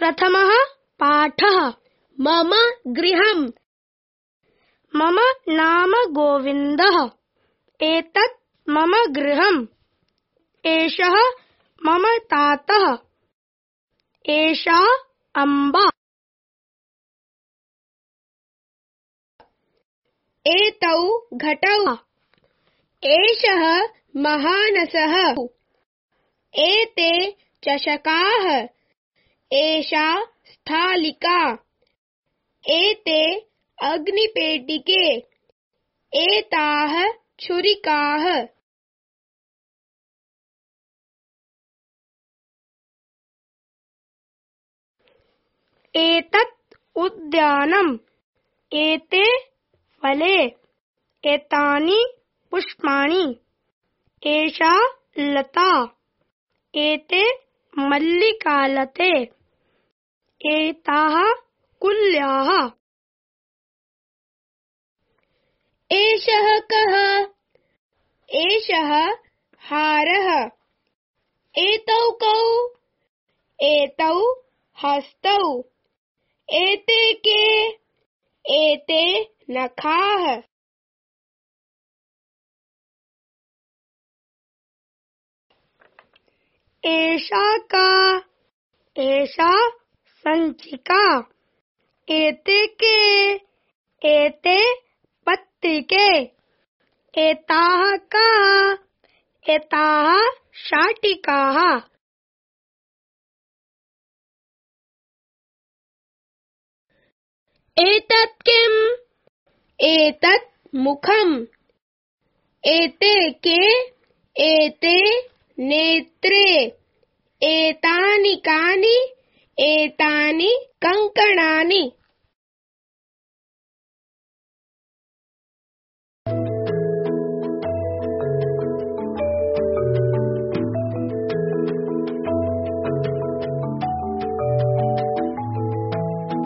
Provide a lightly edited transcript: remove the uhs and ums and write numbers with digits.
प्रथमः पाठः। मम गृहम्। मम नाम गोविन्दः। एतत् मम गृहम्। एषः मम तातः। एषा अम्बा। एतौ घटौ। एषः महानसः। एते चषकाः। एषा स्थालिका। एते अग्निपेटिके। एताः छुरिकाः। एतत् उद्यानम्। एते फले। एतानि पुष्पाणि। एषा लता। एते मल्लिकालते। एताः कुल्याः। एषः कः? एषः हारः। एतौ कौ? एतौ हस्तौ। एते के? एते नखाः। एषा का? एषा सञ्चिका। एते के? एते पत्रिके। एताः काः? एताः शाटिकाः। एतत् किम्? एतत् मुखम्। एते के? एते नेत्रे। एतानि कानि? एतानि कङ्कणानि।